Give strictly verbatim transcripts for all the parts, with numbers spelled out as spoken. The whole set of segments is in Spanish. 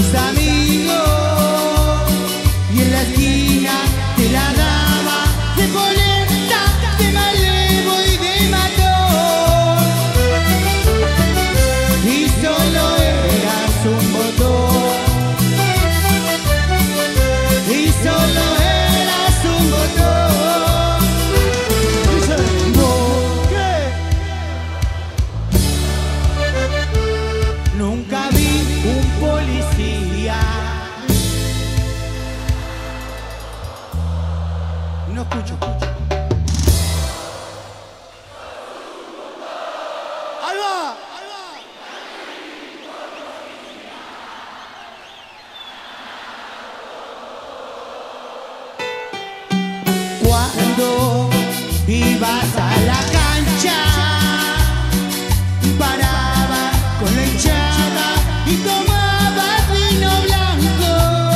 tus amigos y en la esquina te la daba de polenta, de malevo y de matón. Y solo eras un botón. Y solo eras un botón. ¿Vos qué? Nunca vi un policía. No escucho, escucho. ¡Ahí va! ¡Ahí va! Cuando ibas a la cancha, parabas con la hinchada y tomabas vino blanco.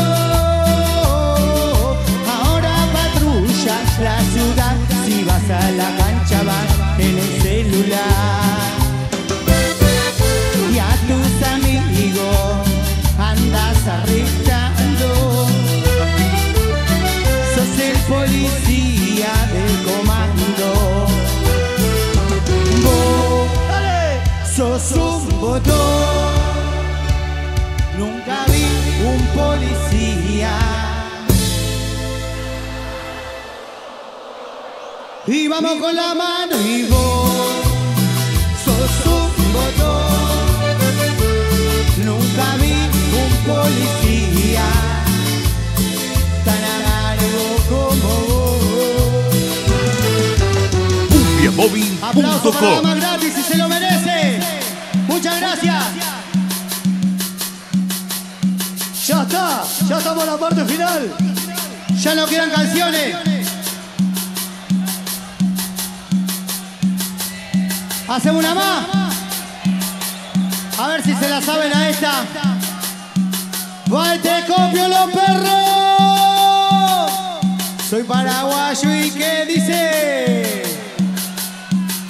Ahora patrullas la ciudad, si vas a la cancha vas en el celular. Y a tus amigos andas arrestando. Sos el policía del comando. Vos sos un botón. Nunca vi un policía. Y vamos con la mano y vos sos un botón. Nunca vi un policía tan amargo como vos. cumbia móvil punto Aplauso para la com. más gratis si se lo merece. Muchas gracias. Ya está, ya estamos en la parte final. Ya no quedan canciones. Hacemos una más. A ver si se la saben a esta. ¡Va, te copio los perros!